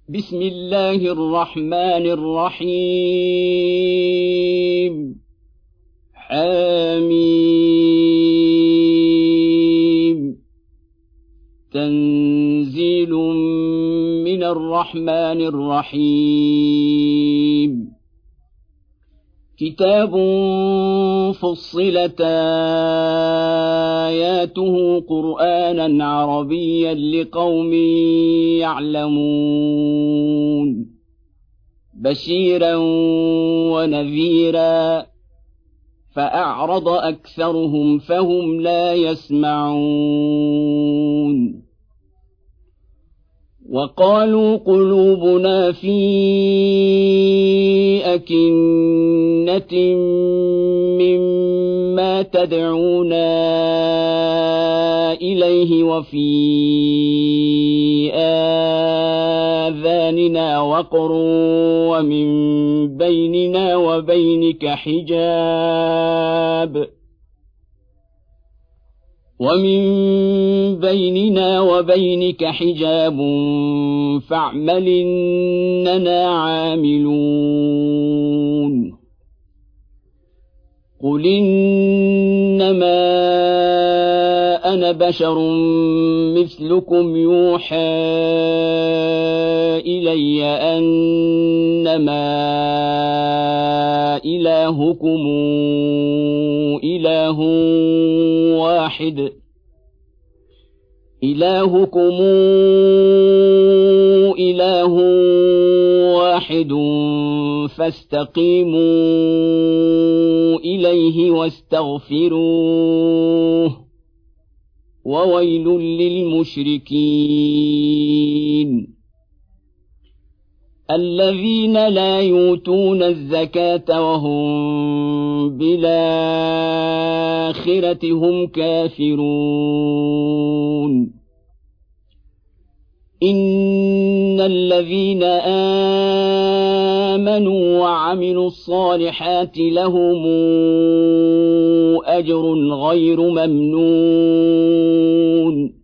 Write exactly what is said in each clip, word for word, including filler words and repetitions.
بسم الله الرحمن الرحيم حميم تنزيل من الرحمن الرحيم كتاب فصلت آياته قرآنا عربيا لقوم يعلمون بشيرا ونذيرا فأعرض أكثرهم فهم لا يسمعون وقالوا قلوبنا في أكنة مما تدعونا إليه وفي آذاننا وقر ومن بيننا وبينك حجاب ومن بيننا وبينك حجاب فاعمل إننا عاملون قل إنما أنا بشر مثلكم يوحى إلي أنما إلهكم إله واحد إلهكم إله واحد فاستقيموا إليه واستغفروه وويل للمشركين الذين لا يؤتون الزكاة وهم بالآخرة هم كافرون إن الذين آمنوا وعملوا الصالحات لهم أجر غير ممنون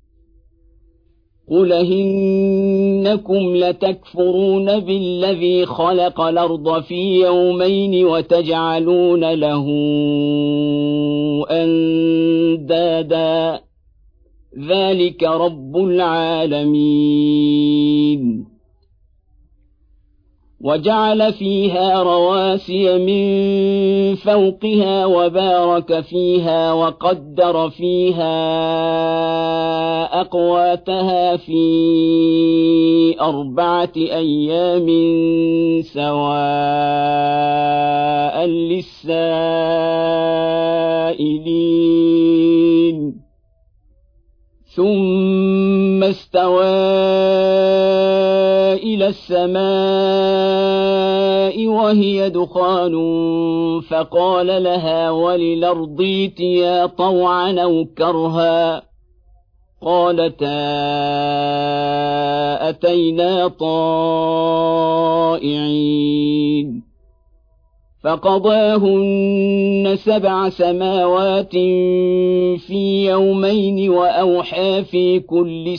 قل إنكم لتكفرون بالذي خلق الأرض في يومين وتجعلون له أندادا ذلك رب العالمين وجعل فيها رواسي من فوقها وبارك فيها وقدر فيها أقواتها في أربعة أيام سواء للسائلين ثم استوى إلى السماء وهي دخان فقال لها وللأرض ائتيا طوعا أو كرها قالتا أتينا طائعين فقضاهن سبع سماوات في يومين وأوحى في كل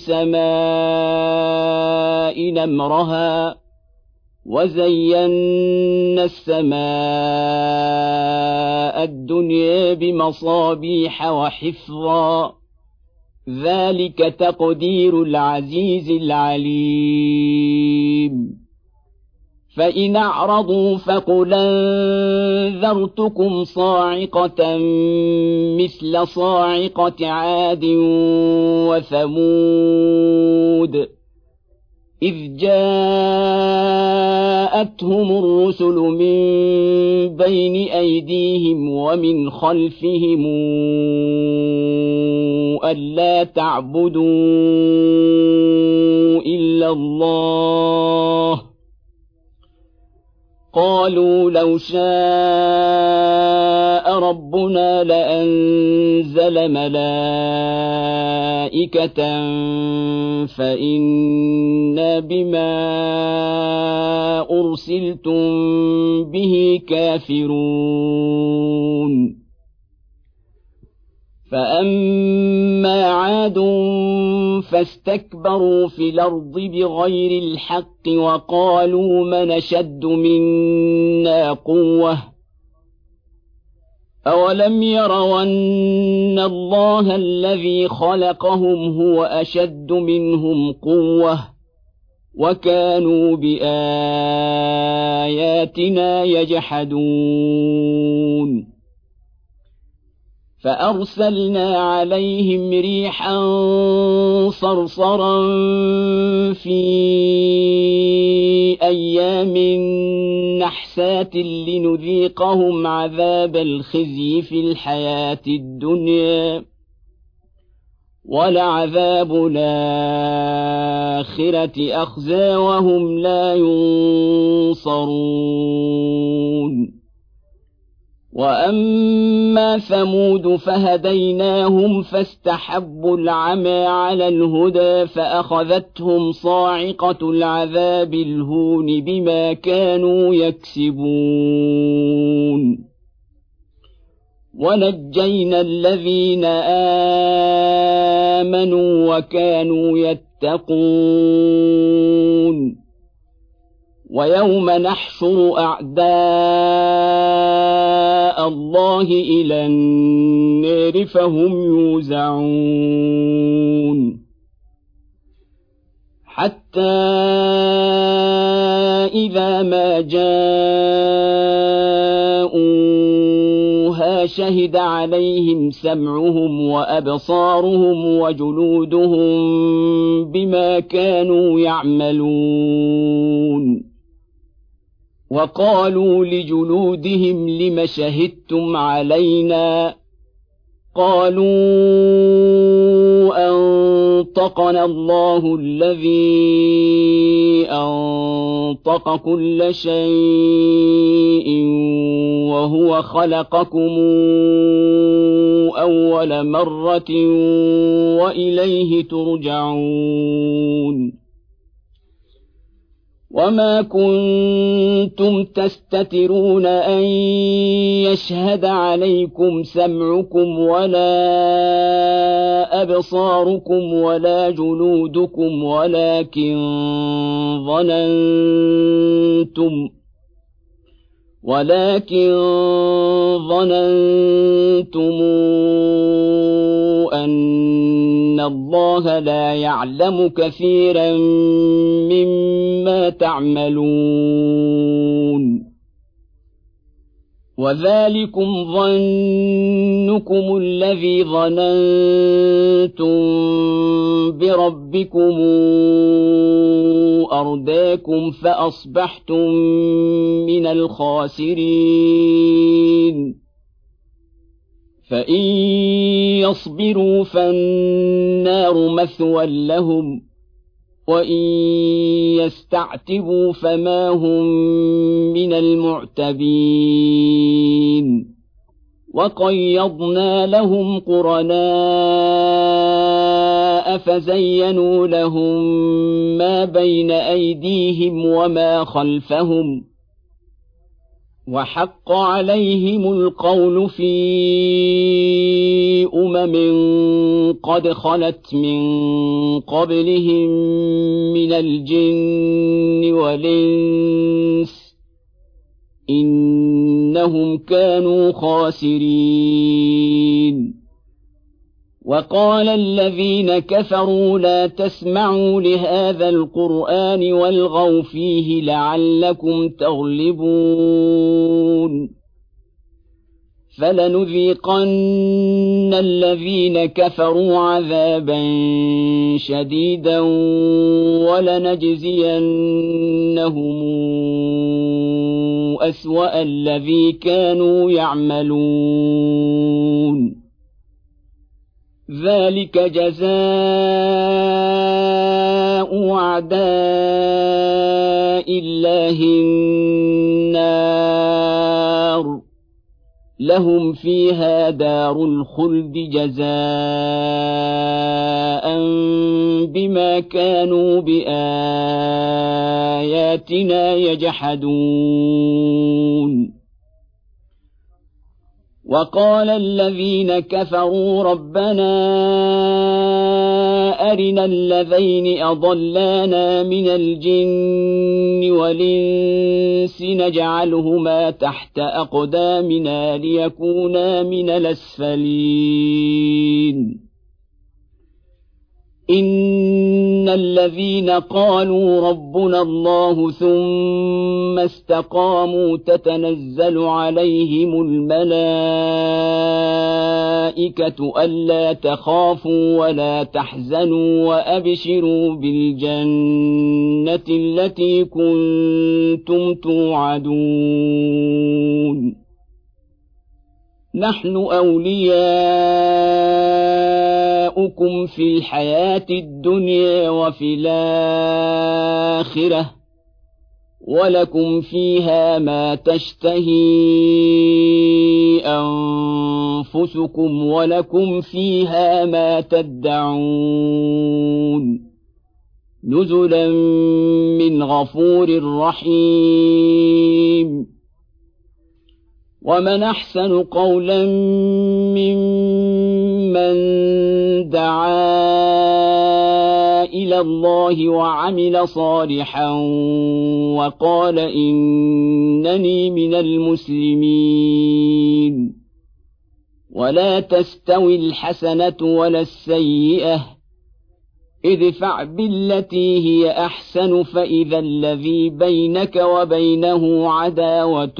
سماء أمرها وزينا السماء الدنيا بمصابيح وحفظا ذلك تقدير العزيز العليم فإن أعرضوا فقل أنذرتكم صاعقة مثل صاعقة عاد وثمود إذ جاءتهم الرسل من بين أيديهم ومن خلفهم ألا تعبدوا إلا الله قالوا لو شاء ربنا لأنزل ملائكة فإنا بما أرسلتم به كافرون فأما عاد فاستكبروا في الأرض بغير الحق وقالوا من أشد منا قوة أولم يروا أن الله الذي خلقهم هو أشد منهم قوة وكانوا بآياتنا يجحدون فأرسلنا عليهم ريحا صرصرا في أيام نحسات لنذيقهم عذاب الخزي في الحياة الدنيا ولعذاب الآخرة أخزى وهم لا ينصرون وأما ثمود فهديناهم فاستحبوا العمى على الهدى فأخذتهم صاعقة العذاب الهون بما كانوا يكسبون ونجينا الذين آمنوا وكانوا يتقون ويوم نحشر أعداء الله إلى النار فهم يوزعون حتى إذا ما جاءوها شهد عليهم سمعهم وأبصارهم وجلودهم بما كانوا يعملون وقالوا لجلودهم لم شهدتم علينا قالوا أنطقنا الله الذي أنطق كل شيء وهو خلقكم أول مرة وإليه ترجعون وما كنتم تستترون أن يشهد عليكم سمعكم ولا أبصاركم ولا جلودكم ولكن ظننتم ولكن ظننتم أن الله لا يعلم كثيرا مما تعملون وذلكم ظنكم الذي ظننتم بربكم أرداكم فأصبحتم من الخاسرين فإن يصبروا فالنار مثوى لهم وإن يستعتبوا فما هم من المعتبين وقيضنا لهم قرناء فزينوا لهم ما بين أيديهم وما خلفهم وحق عليهم القول في أمم قد خلت من قبلهم من الجن والإنس إنهم كانوا خاسرين وقال الذين كفروا لا تسمعوا لهذا القرآن والغوا فيه لعلكم تغلبون فلنذيقن الذين كفروا عذابا شديدا ولنجزينهم أسوأ الذي كانوا يعملون ذلك جزاء أعداء الله النار لهم فيها دار الخلد جزاء بما كانوا بآياتنا يجحدون وقال الذين كفروا ربنا أرنا الذين أضلانا من الجن والإنس نجعلهما تحت أقدامنا ليكونا من الأسفلين إن الذين قالوا ربنا الله ثم استقاموا تتنزل عليهم الملائكة ألا تخافوا ولا تحزنوا وأبشروا بالجنة التي كنتم توعدون نحن أولياؤكم في الحياة الدنيا وفي الآخرة ولكم فيها ما تشتهي أنفسكم ولكم فيها ما تدعون نزلا من غفور رحيم ومن أحسن قولا ممن دعا إلى الله وعمل صالحا وقال إنني من المسلمين ولا تستوي الحسنة ولا السيئة ادفع بالتي هي أحسن فإذا الذي بينك وبينه عداوة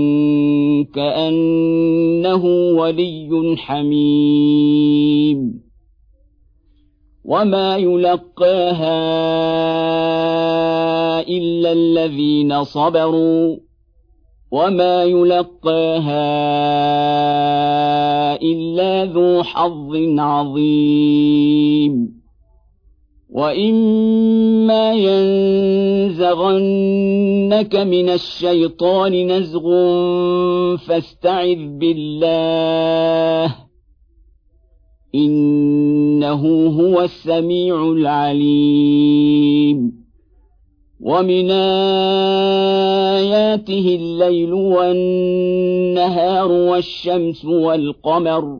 كأنه ولي حميم وما يلقاها إلا الذين صبروا وما يلقاها إلا ذو حظ عظيم وإما ينزغنك من الشيطان نزغ فاستعذ بالله إنه هو السميع العليم ومن آياته الليل والنهار والشمس والقمر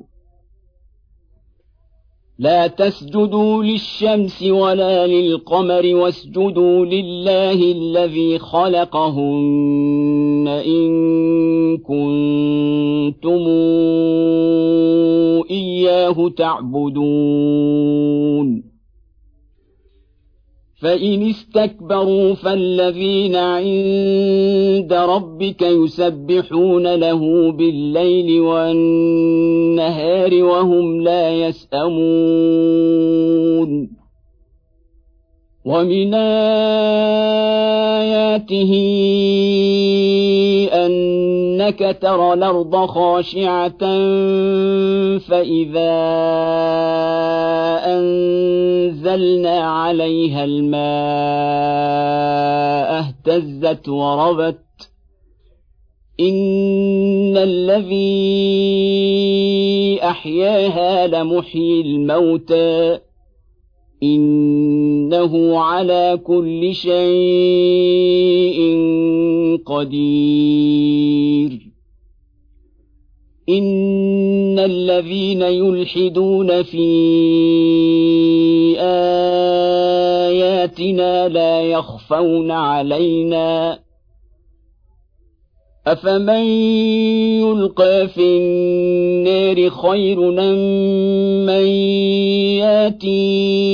لا تسجدوا للشمس ولا للقمر واسجدوا لله الذي خلقهن إن كنتم إياه تعبدون فإن استكبروا فالذين عند ربك يسبحون له بالليل والنهار وهم لا يسأمون ومن آياته أنك ترى الأرض خاشعة فإذا أنزلنا عليها الماء اهتزت وربت إن الذي أحياها لمحيي الموتى إنه على كل شيء قدير إن الذين يلحدون في آياتنا لا يخفون علينا أفمن يلقى في النار خير أم من ياتي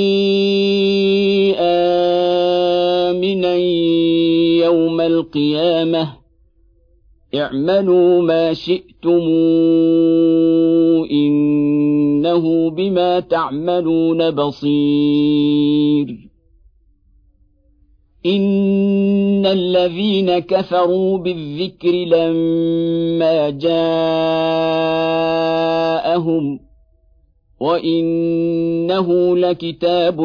آمنا يوم القيامة اعملوا ما شئتم إنه بما تعملون بصير إن الذين كفروا بالذكر لما جاءهم وإنه لكتاب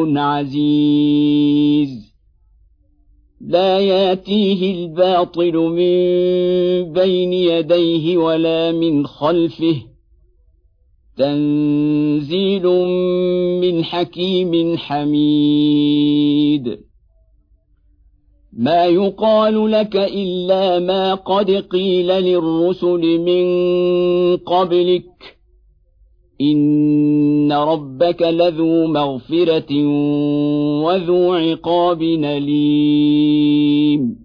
عزيز لا ياتيه الباطل من بين يديه ولا من خلفه تنزيل من حكيم حميد ما يقال لك إلا ما قد قيل للرسل من قبلك إن ربك لذو مغفرة وذو عقاب أليم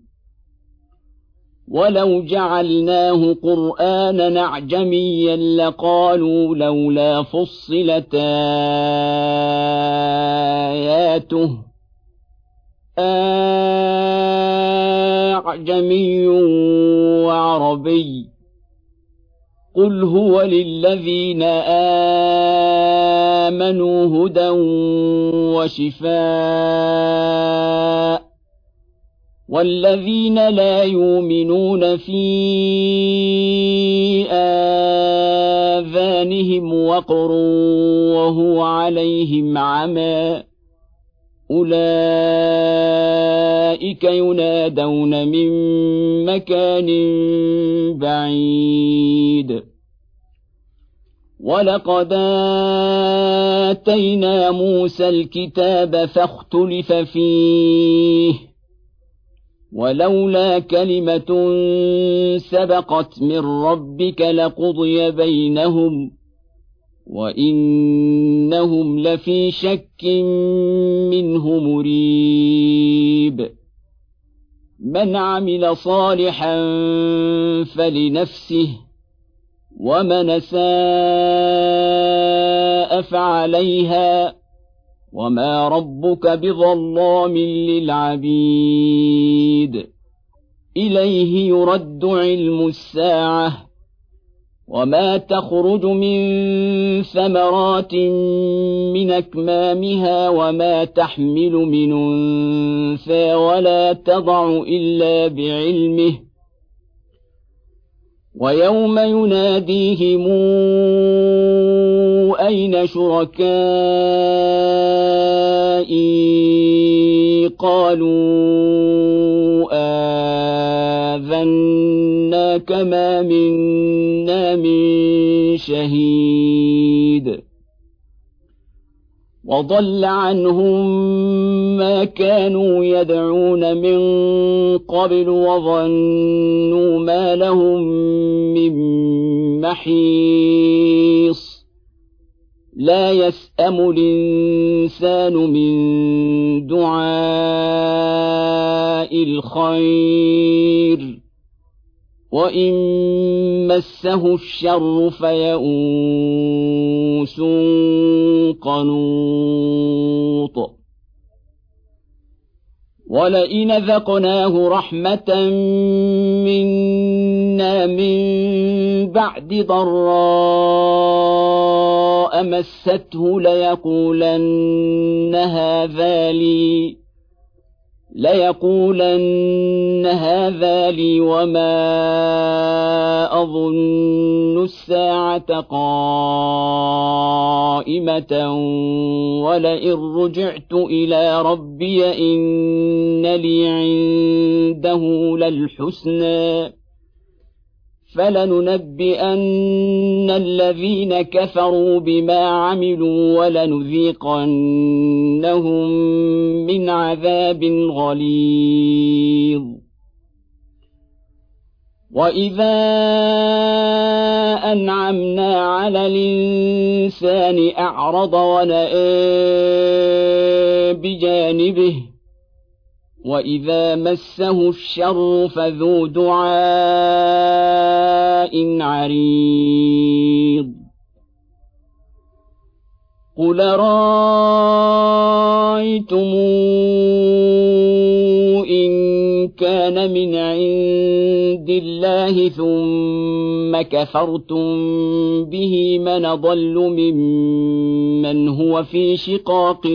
ولو جعلناه قرآنا أعجميا لقالوا لولا فصلت آياته أعجمي وعربي قل هو للذين آمنوا هدى وشفاء والذين لا يؤمنون في آذانهم وقر وهو عليهم عمى أولئك ينادون من مكان بعيد ولقد آتينا موسى الكتاب فاختلف فيه ولولا كلمة سبقت من ربك لقضي بينهم وإنهم لفي شك منه مريب من عمل صالحا فلنفسه ومن أساء فعليها وما ربك بظلام للعبيد إليه يرد علم الساعة وما تخرج من ثمرات من أكمامها وما تحمل من أنثى ولا تضع إلا بعلمه ويوم يناديهم أين شركائي قالوا آذناك ما منا من شهيد وضل عنهم ما كانوا يدعون من قبل وظنوا ما لهم من محيص لا يسأم الإنسان من دعاء الخير وإن مسه الشر فيئوس قنوط ولئن ذقناه رحمة منا من بعد ضراء مسته ليقولن هذا لي ليقولن هذا لي وما أظن الساعة قائمة ولئن رجعت إلى ربي إن لي عنده للحسنى فلننبئن الذين كفروا بما عملوا ولنذيقنهم من عذاب غليظ وإذا أنعمنا على الإنسان أعرض ونأى بجانبه وإذا مسه الشر فذو دعاء عريض قل رأيتم إن كان من عند الله ثم كفرتم به من ضل ممن هو في شقاق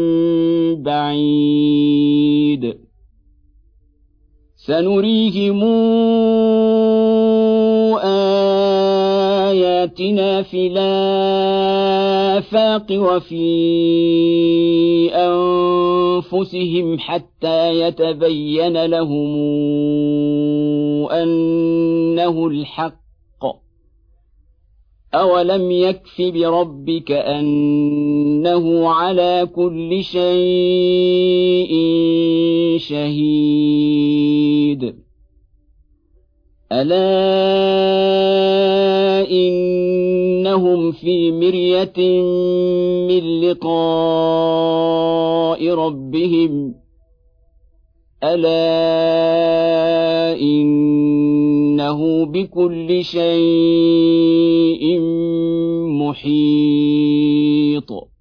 بعيد سنريهم آياتنا في الآفاق وفي أنفسهم حتى يتبين لهم أنه الحق أولم يكف بربك أنه على كل شيء شهيد ألا إنهم في مرية من لقاء ربهم ألا إنه بكل شيء محيط